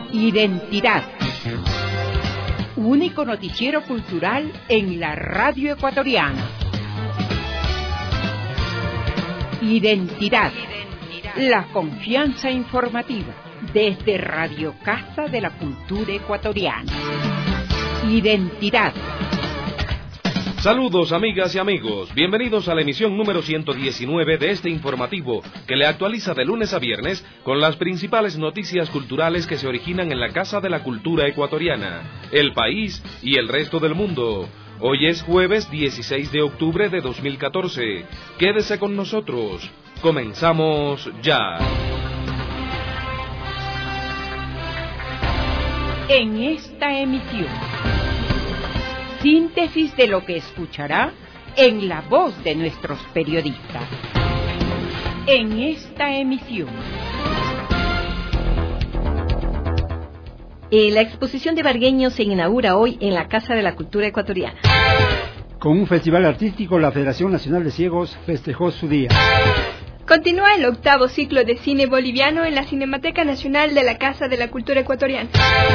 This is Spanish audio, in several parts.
Identidad. Único noticiero cultural en la radio ecuatoriana. Identidad. La confianza informativa desde Radio Casa de la Cultura Ecuatoriana. Identidad. Saludos amigas y amigos, bienvenidos a la emisión número 119 de este informativo que le actualiza de lunes a viernes con las principales noticias culturales que se originan en la Casa de la Cultura Ecuatoriana, el país y el resto del mundo. Hoy es jueves 16 de octubre de 2014. Quédese con nosotros. Comenzamos ya. En esta emisión, síntesis de lo que escuchará en la voz de nuestros periodistas. En esta emisión. La exposición de Vargueño se inaugura hoy en la Casa de la Cultura Ecuatoriana. Con un festival artístico, la Federación Nacional de Ciegos festejó su día. Continúa el 8º ciclo de cine boliviano en la Cinemateca Nacional de la Casa de la Cultura Ecuatoriana.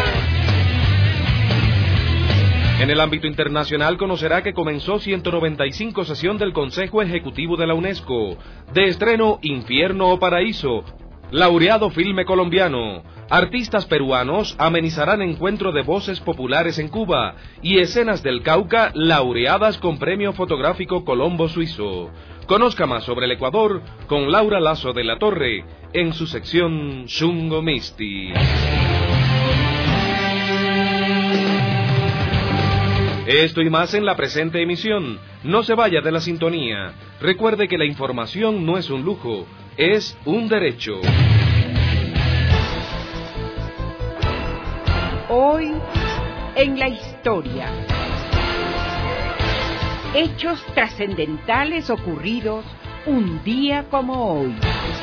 En el ámbito internacional conocerá que comenzó 195 sesión del Consejo Ejecutivo de la UNESCO. De estreno Infierno o Paraíso, laureado filme colombiano. Artistas peruanos amenizarán encuentro de voces populares en Cuba y escenas del Cauca laureadas con premio fotográfico Colombo Suizo. Conozca más sobre el Ecuador con Laura Lazo de la Torre en su sección Xungo Misti. Esto y más en la presente emisión. No se vaya de la sintonía. Recuerde que la información no es un lujo, es un derecho. Hoy en la historia. Hechos trascendentales ocurridos un día como hoy.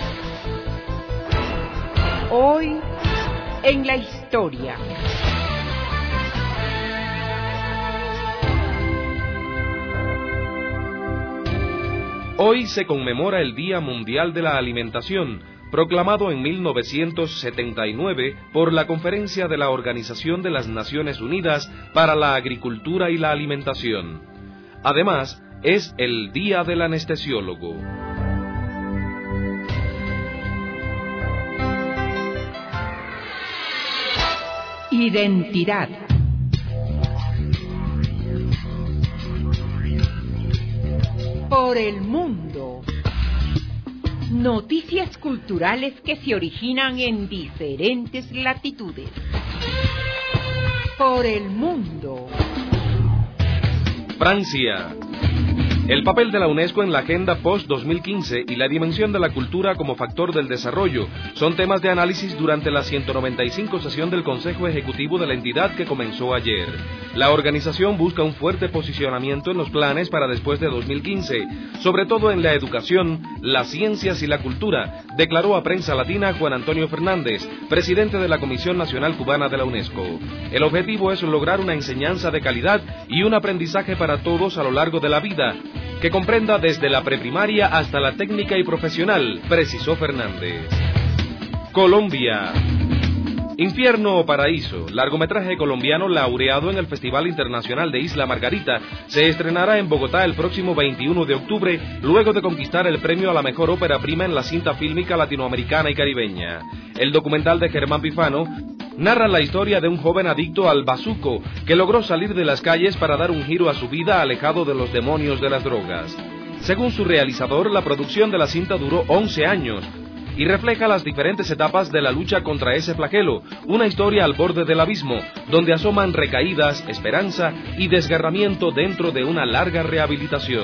Hoy en la historia. Hoy se conmemora el Día Mundial de la Alimentación, proclamado en 1979 por la Conferencia de la Organización de las Naciones Unidas para la Agricultura y la Alimentación. Además, es el Día del Anestesiólogo. Identidad. Por el mundo. Noticias culturales que se originan en diferentes latitudes. Por el mundo. Francia. El papel de la UNESCO en la Agenda Post-2015 y la dimensión de la cultura como factor del desarrollo son temas de análisis durante la 195 sesión del Consejo Ejecutivo de la entidad que comenzó ayer. La organización busca un fuerte posicionamiento en los planes para después de 2015, sobre todo en la educación, las ciencias y la cultura, declaró a Prensa Latina Juan Antonio Fernández, presidente de la Comisión Nacional Cubana de la UNESCO. El objetivo es lograr una enseñanza de calidad y un aprendizaje para todos a lo largo de la vida, que comprenda desde la preprimaria hasta la técnica y profesional, precisó Fernández. Colombia. Infierno o Paraíso, largometraje colombiano laureado en el Festival Internacional de Isla Margarita, se estrenará en Bogotá el próximo 21 de octubre, luego de conquistar el premio a la mejor ópera prima en la cinta fílmica latinoamericana y caribeña. El documental de Germán Pifano narra la historia de un joven adicto al bazuco que logró salir de las calles para dar un giro a su vida alejado de los demonios de las drogas. Según su realizador, la producción de la cinta duró 11 años y refleja las diferentes etapas de la lucha contra ese flagelo, una historia al borde del abismo, donde asoman recaídas, esperanza y desgarramiento dentro de una larga rehabilitación.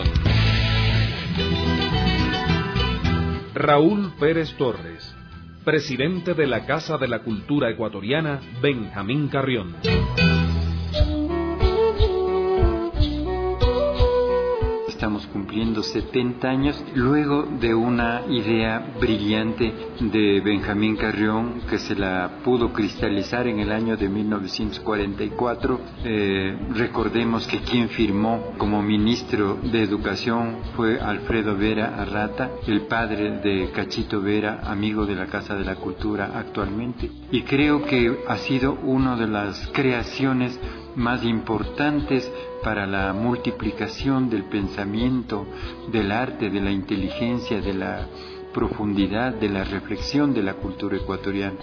Raúl Pérez Torres, presidente de la Casa de la Cultura Ecuatoriana, Benjamín Carrión. Estamos estamos cumpliendo 70 años, luego de una idea brillante de Benjamín Carrión, que se la pudo cristalizar en el año de 1944. Recordemos que quien firmó como ministro de Educación fue Alfredo Vera Arrata, el padre de Cachito Vera, amigo de la Casa de la Cultura actualmente, y creo que ha sido una de las creaciones más importantes para la multiplicación del pensamiento, del arte, de la inteligencia, de la profundidad, de la reflexión de la cultura ecuatoriana.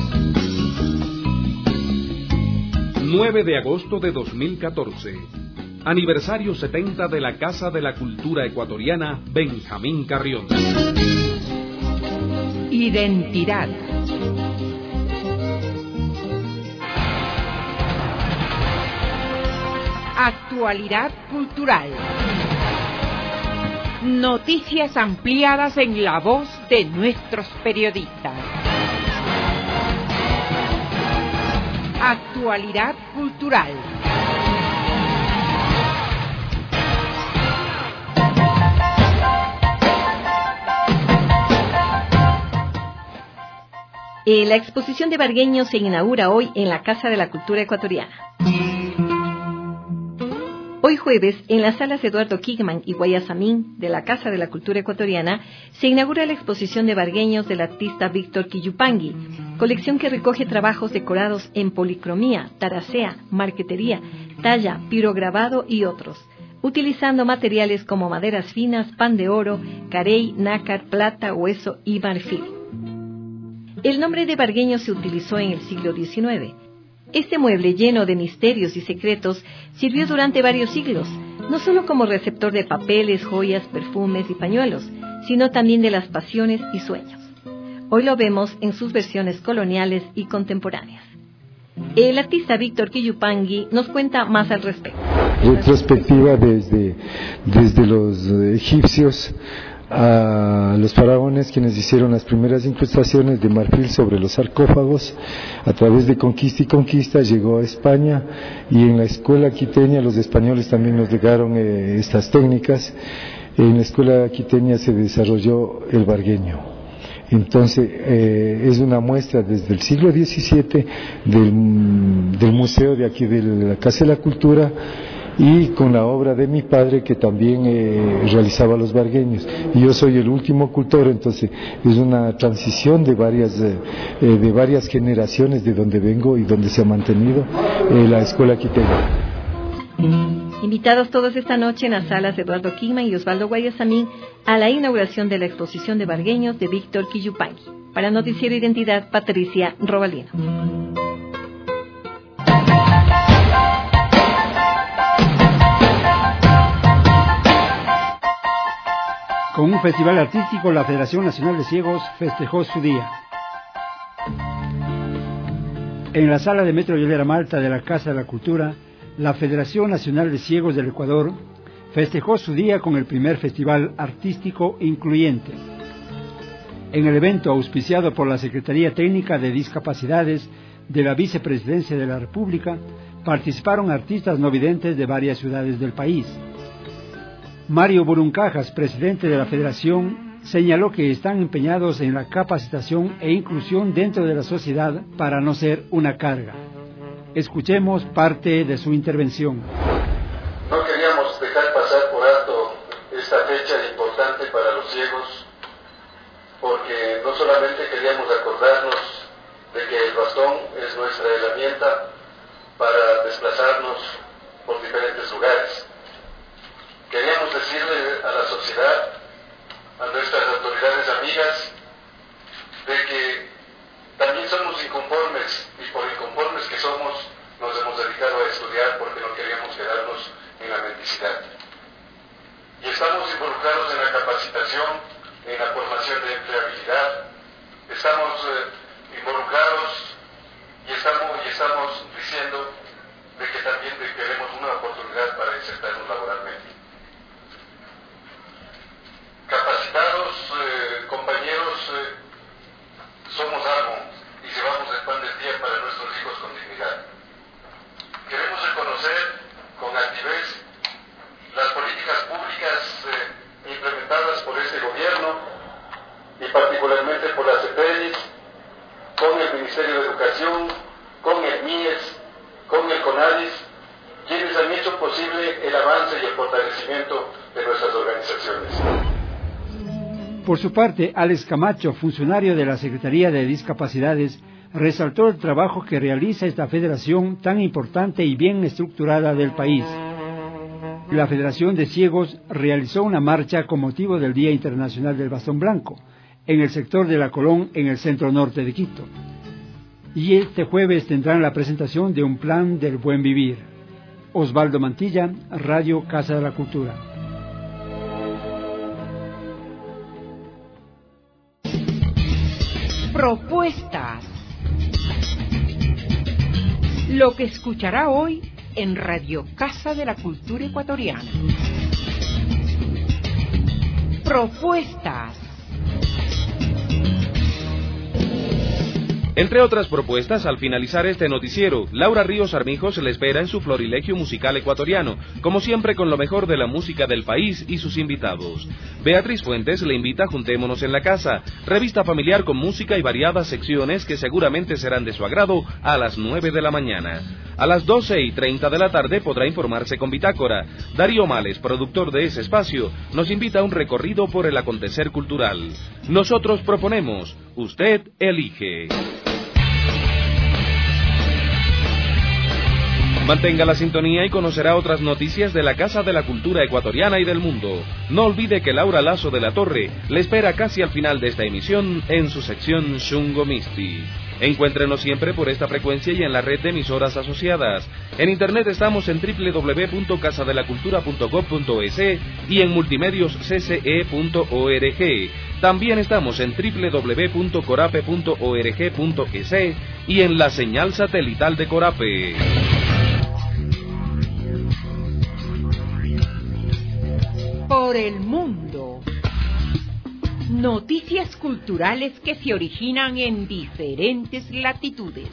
9 de agosto de 2014. Aniversario 70 de la Casa de la Cultura Ecuatoriana Benjamín Carrión. Identidad. Actualidad cultural. Noticias ampliadas en la voz de nuestros periodistas. Actualidad cultural. La exposición de Vargueño se inaugura hoy en la Casa de la Cultura Ecuatoriana. Hoy jueves, en las salas Eduardo Kigman y Guayasamín de la Casa de la Cultura Ecuatoriana, se inaugura la exposición de Vargueños del artista Víctor Quillupangui, colección que recoge trabajos decorados en policromía, taracea, marquetería, talla, pirograbado y otros, utilizando materiales como maderas finas, pan de oro, carey, nácar, plata, hueso y marfil. El nombre de Vargueño se utilizó en el siglo XIX. Este mueble lleno de misterios y secretos sirvió durante varios siglos, no solo como receptor de papeles, joyas, perfumes y pañuelos, sino también de las pasiones y sueños. Hoy lo vemos en sus versiones coloniales y contemporáneas. El artista Víctor Quillupangui nos cuenta más al respecto. Retrospectiva desde los egipcios a los faraones, quienes hicieron las primeras incrustaciones de marfil sobre los sarcófagos. A través de conquista y conquista llegó a España, y en la escuela quiteña los españoles también nos legaron estas técnicas. En la escuela quiteña se desarrolló el vargueño. Entonces es una muestra desde el siglo XVII del museo de aquí de la Casa de la Cultura, y con la obra de mi padre, que también realizaba los vargueños, y yo soy el último cultor. Entonces es una transición de varias generaciones de donde vengo y donde se ha mantenido la escuela quiteña. Invitados todos esta noche en las salas de Eduardo Kigman y Osvaldo Guayasamín a la inauguración de la exposición de Vargueños de Víctor Quillupangui. Para Noticiero Identidad, Patricia Robalino. Con un festival artístico, la Federación Nacional de Ciegos festejó su día. En la sala de Metro Llorera Malta de la Casa de la Cultura, la Federación Nacional de Ciegos del Ecuador festejó su día con el primer festival artístico incluyente. En el evento, auspiciado por la Secretaría Técnica de Discapacidades de la Vicepresidencia de la República, participaron artistas no videntes de varias ciudades del país. Mario Buruncajas, presidente de la Federación, señaló que están empeñados en la capacitación e inclusión dentro de la sociedad para no ser una carga. Escuchemos parte de su intervención. No queríamos dejar pasar por alto esta fecha importante para los ciegos, porque no solamente queríamos acordarnos de que el bastón es nuestra herramienta para desplazarnos por diferentes lugares. Queríamos decirle a la sociedad, a nuestras autoridades amigas, de que también somos inconformes, y por inconformes que somos, nos hemos dedicado a estudiar porque no queríamos quedarnos en la mendicidad. Y estamos involucrados en la capacitación, en la formación de empleabilidad, estamos involucrados y estamos diciendo de que también queremos una oportunidad para insertarnos laboralmente. Capacitados, compañeros, somos algo y llevamos el pan del día para nuestros hijos con dignidad. Queremos reconocer con altivez las políticas públicas Ministerio de Educación, con el MIES, con el CONADIS, quienes han hecho posible el avance y el fortalecimiento de nuestras organizaciones. Por su parte, Alex Camacho, funcionario de la Secretaría de Discapacidades, resaltó el trabajo que realiza esta federación tan importante y bien estructurada del país. La Federación de Ciegos realizó una marcha con motivo del Día Internacional del Bastón Blanco en el sector de La Colón, en el centro norte de Quito. Y este jueves tendrán la presentación de un plan del buen vivir. Osvaldo Mantilla, Radio Casa de la Cultura. Propuestas. Lo que escuchará hoy en Radio Casa de la Cultura Ecuatoriana. Propuestas. Entre otras propuestas, al finalizar este noticiero, Laura Ríos Armijo se le espera en su florilegio musical ecuatoriano, como siempre con lo mejor de la música del país y sus invitados. Beatriz Fuentes le invita a Juntémonos en la Casa, revista familiar con música y variadas secciones que seguramente serán de su agrado a las 9 de la mañana. A las 12:30 de la tarde podrá informarse con Bitácora. Darío Males, productor de ese espacio, nos invita a un recorrido por el acontecer cultural. Nosotros proponemos, usted elige. Mantenga la sintonía y conocerá otras noticias de la Casa de la Cultura Ecuatoriana y del mundo. No olvide que Laura Lazo de la Torre le espera casi al final de esta emisión en su sección Shungo Misti. Encuéntrenos siempre por esta frecuencia y en la red de emisoras asociadas. En internet estamos en www.casadelacultura.gov.es y en multimedioscce.org. También estamos en www.corape.org.es y en la señal satelital de Corape. Por el mundo. Noticias culturales que se originan en diferentes latitudes.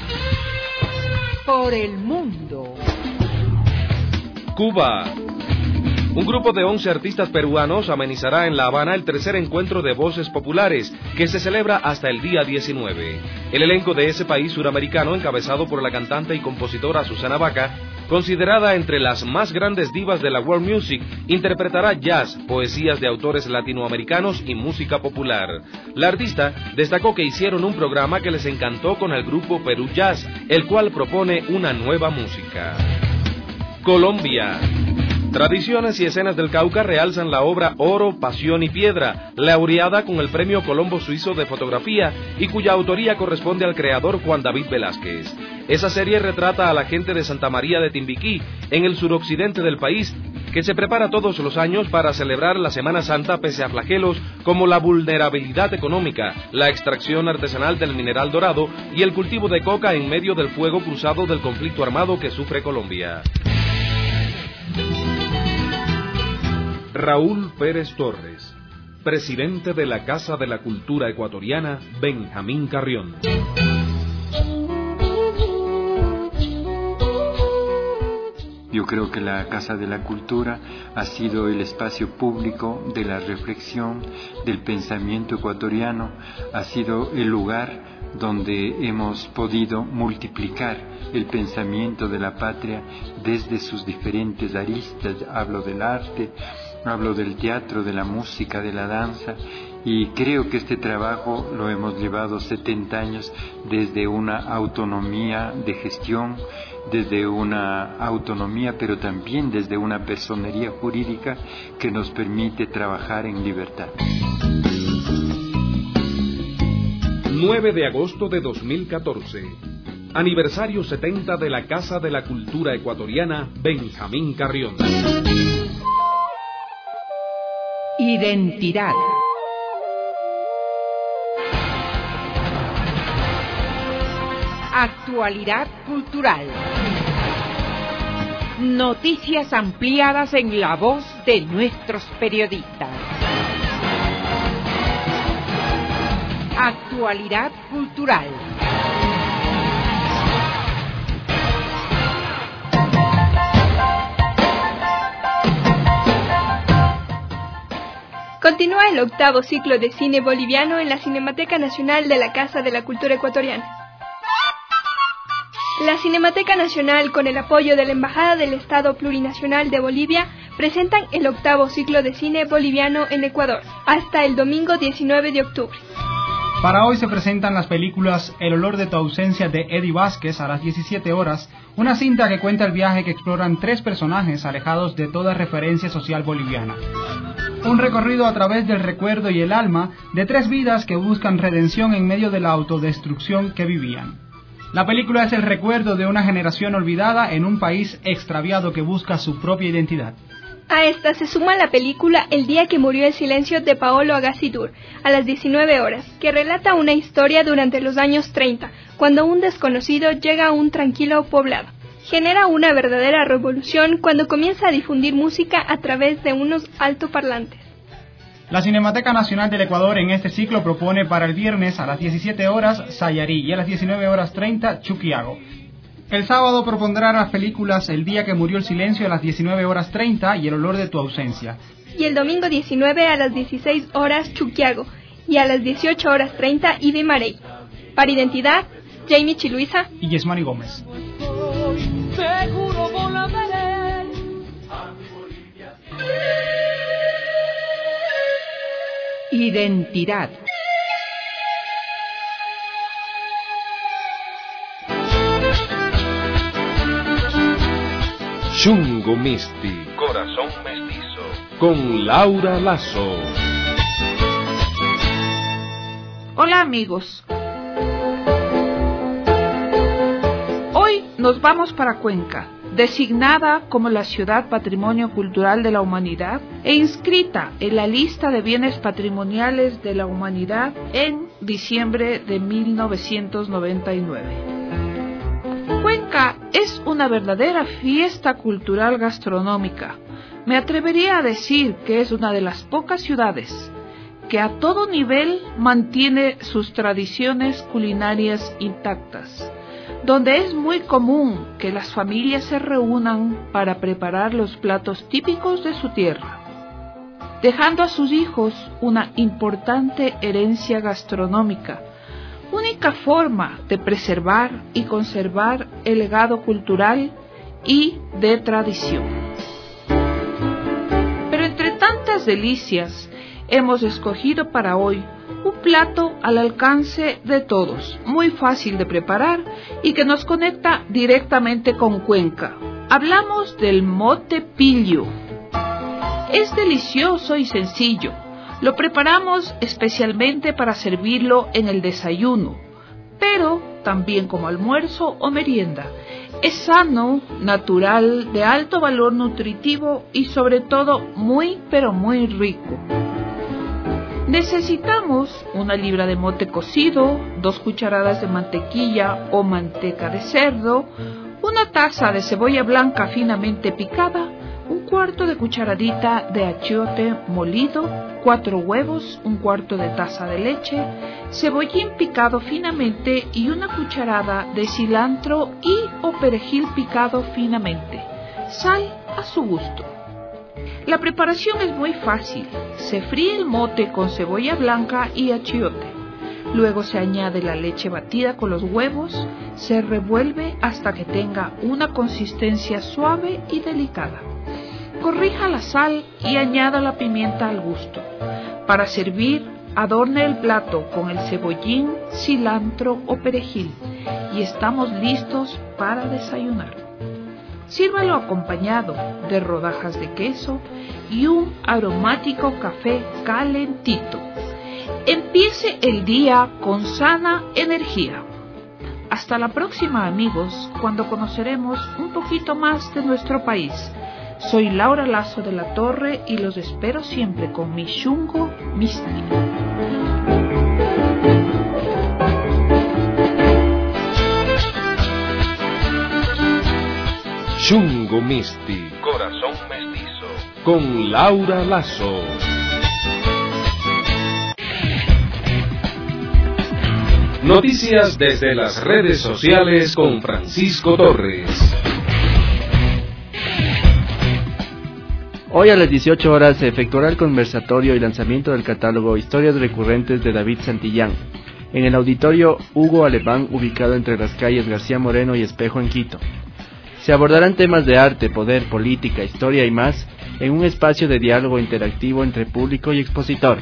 Por el mundo. Cuba. Un grupo de 11 artistas peruanos amenizará en La Habana el tercer encuentro de voces populares, que se celebra hasta el día 19. El elenco de ese país suramericano, encabezado por la cantante y compositora Susana Baca, considerada entre las más grandes divas de la world music, interpretará jazz, poesías de autores latinoamericanos y música popular. La artista destacó que hicieron un programa que les encantó con el grupo Perú Jazz, el cual propone una nueva música. Colombia. Tradiciones y escenas del Cauca realzan la obra Oro, Pasión y Piedra, laureada con el Premio Colombo Suizo de Fotografía y cuya autoría corresponde al creador Juan David Velázquez. Esa serie retrata a la gente de Santa María de Timbiquí, en el suroccidente del país, que se prepara todos los años para celebrar la Semana Santa pese a flagelos como la vulnerabilidad económica, la extracción artesanal del mineral dorado y el cultivo de coca en medio del fuego cruzado del conflicto armado que sufre Colombia. Raúl Pérez Torres, presidente de la Casa de la Cultura Ecuatoriana, Benjamín Carrión. Yo creo que la Casa de la Cultura ha sido el espacio público de la reflexión, del pensamiento ecuatoriano, ha sido el lugar donde hemos podido multiplicar el pensamiento de la patria desde sus diferentes aristas. Hablo del arte, hablo del teatro, de la música, de la danza, y creo que este trabajo lo hemos llevado 70 años desde una autonomía de gestión, desde una autonomía, pero también desde una personería jurídica que nos permite trabajar en libertad. 9 de agosto de 2014. Aniversario 70 de la Casa de la Cultura Ecuatoriana, Benjamín Carrión. Identidad. Actualidad cultural. Noticias ampliadas en la voz de nuestros periodistas. Actualidad cultural. Continúa el 8º ciclo de cine boliviano en la Cinemateca Nacional de la Casa de la Cultura Ecuatoriana. La Cinemateca Nacional, con el apoyo de la Embajada del Estado Plurinacional de Bolivia, presentan el 8º ciclo de cine boliviano en Ecuador, hasta el domingo 19 de octubre. Para hoy se presentan las películas El olor de tu ausencia de Eddie Vázquez a las 17 horas, una cinta que cuenta el viaje que exploran 3 personajes alejados de toda referencia social boliviana. Un recorrido a través del recuerdo y el alma de 3 vidas que buscan redención en medio de la autodestrucción que vivían. La película es el recuerdo de una generación olvidada en un país extraviado que busca su propia identidad. A esta se suma la película El día que murió el silencio de Paolo Agassi-Dur, a las 19 horas, que relata una historia durante los años 30, cuando un desconocido llega a un tranquilo poblado. Genera una verdadera revolución cuando comienza a difundir música a través de unos altoparlantes. La Cinemateca Nacional del Ecuador en este ciclo propone para el viernes a las 17 horas Sayarí y a las 19 horas 30 Chuquiago. El sábado propondrá las películas El día que murió el silencio a las 19 horas 30 y El olor de tu ausencia. Y el domingo 19 a las 16 horas Chuquiago y a las 18 horas 30 Ide Marey. Para Identidad, Jamie Chiluisa y Yesmani Gómez. Identidad. Chungo Misti, Corazón Mestizo, con Laura Lazo. Hola amigos. Hoy nos vamos para Cuenca, designada como la Ciudad Patrimonio Cultural de la Humanidad e inscrita en la lista de bienes patrimoniales de la humanidad en diciembre de 1999. Cuenca es una verdadera fiesta cultural gastronómica. Me atrevería a decir que es una de las pocas ciudades que a todo nivel mantiene sus tradiciones culinarias intactas, donde es muy común que las familias se reúnan para preparar los platos típicos de su tierra, dejando a sus hijos una importante herencia gastronómica, única forma de preservar y conservar el legado cultural y de tradición. Pero entre tantas delicias, hemos escogido para hoy un plato al alcance de todos, muy fácil de preparar y que nos conecta directamente con Cuenca. Hablamos del mote pillo. Es delicioso y sencillo. Lo preparamos especialmente para servirlo en el desayuno, pero también como almuerzo o merienda. Es sano, natural, de alto valor nutritivo y sobre todo muy pero muy rico. Necesitamos una libra de mote cocido, 2 cucharadas de mantequilla o manteca de cerdo, una taza de cebolla blanca finamente picada, 1/4 de cucharadita de achiote molido, 4 huevos, 1/4 de taza de leche, cebollín picado finamente y 1 cucharada de cilantro y o perejil picado finamente, sal a su gusto. La preparación es muy fácil. Se fríe el mote con cebolla blanca y achiote. Luego se añade la leche batida con los huevos, se revuelve hasta que tenga una consistencia suave y delicada. Corrija la sal y añada la pimienta al gusto. Para servir, adorne el plato con el cebollín, cilantro o perejil y estamos listos para desayunar. Sírvalo acompañado de rodajas de queso y un aromático café calentito. Empiece el día con sana energía. Hasta la próxima, amigos, cuando conoceremos un poquito más de nuestro país. Soy Laura Lazo de la Torre y los espero siempre con mi Chungo Misti. Chungo Misti, Corazón Mestizo, con Laura Lazo. Noticias desde las redes sociales con Francisco Torres. Hoy a las 18 horas se efectuará el conversatorio y lanzamiento del catálogo Historias Recurrentes de David Santillán. en el auditorio Hugo Alemán, ubicado entre las calles García Moreno y Espejo en Quito. Se abordarán temas de arte, poder, política, historia y más, en un espacio de diálogo interactivo entre público y expositor.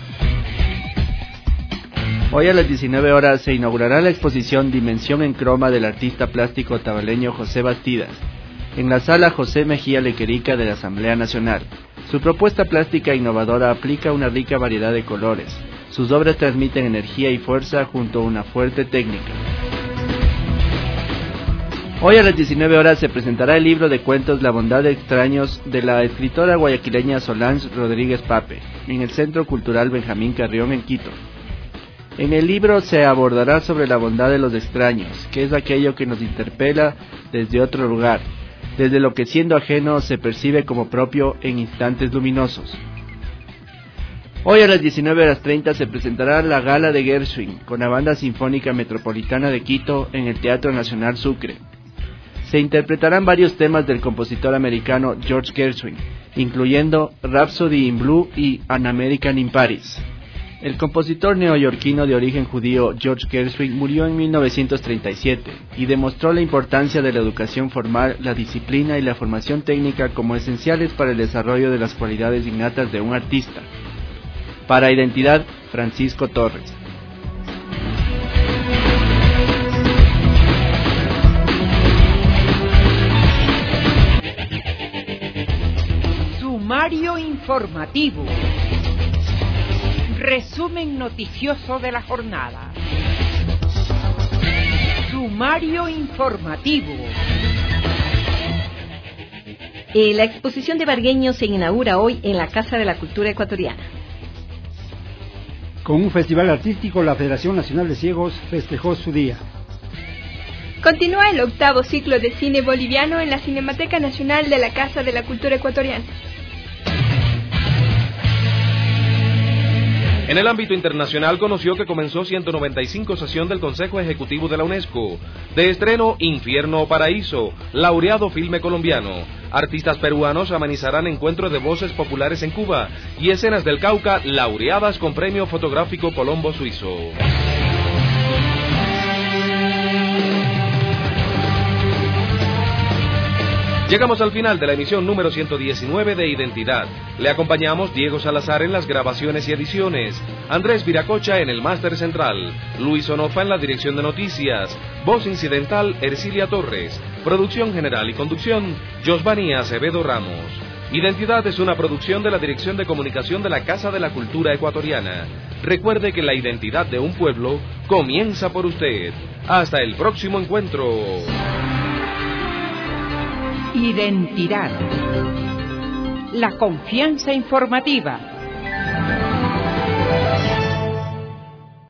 Hoy a las 19 horas se inaugurará la exposición Dimensión en Croma del artista plástico tabaleño José Bastidas, en la sala José Mejía Lequerica de la Asamblea Nacional. Su propuesta plástica innovadora aplica una rica variedad de colores. Sus obras transmiten energía y fuerza junto a una fuerte técnica. Hoy a las 19 horas se presentará el libro de cuentos La bondad de extraños de la escritora guayaquileña Solange Rodríguez Pape, en el Centro Cultural Benjamín Carrión en Quito. En el libro se abordará sobre la bondad de los extraños, que es aquello que nos interpela desde otro lugar, desde lo que siendo ajeno se percibe como propio en instantes luminosos. Hoy a las 19:30 se presentará la Gala de Gershwin con la Banda Sinfónica Metropolitana de Quito en el Teatro Nacional Sucre. Se interpretarán varios temas del compositor americano George Gershwin, incluyendo Rhapsody in Blue y An American in Paris. El compositor neoyorquino de origen judío George Gershwin murió en 1937 y demostró la importancia de la educación formal, la disciplina y la formación técnica como esenciales para el desarrollo de las cualidades innatas de un artista. Para Identidad, Francisco Torres. Sumario informativo. Resumen noticioso de la jornada. Sumario informativo. La exposición de Vargueños se inaugura hoy en la Casa de la Cultura Ecuatoriana. Con un festival artístico, la Federación Nacional de Ciegos festejó su día. Continúa el 8º ciclo de cine boliviano en la Cinemateca Nacional de la Casa de la Cultura Ecuatoriana. En el ámbito internacional conoció que comenzó 195 sesión del Consejo Ejecutivo de la UNESCO. De estreno, Infierno o Paraíso, laureado filme colombiano. Artistas peruanos amenizarán encuentros de voces populares en Cuba y escenas del Cauca laureadas con premio fotográfico Colombo Suizo. Llegamos al final de la emisión número 119 de Identidad. Le acompañamos Diego Salazar en las grabaciones y ediciones, Andrés Viracocha en el máster central, Luis Onofa en la dirección de noticias, voz incidental Ercilia Torres, producción general y conducción Josvani Acevedo Ramos. Identidad es una producción de la Dirección de Comunicación de la Casa de la Cultura Ecuatoriana. Recuerde que la identidad de un pueblo comienza por usted. Hasta el próximo encuentro. Identidad. La confianza informativa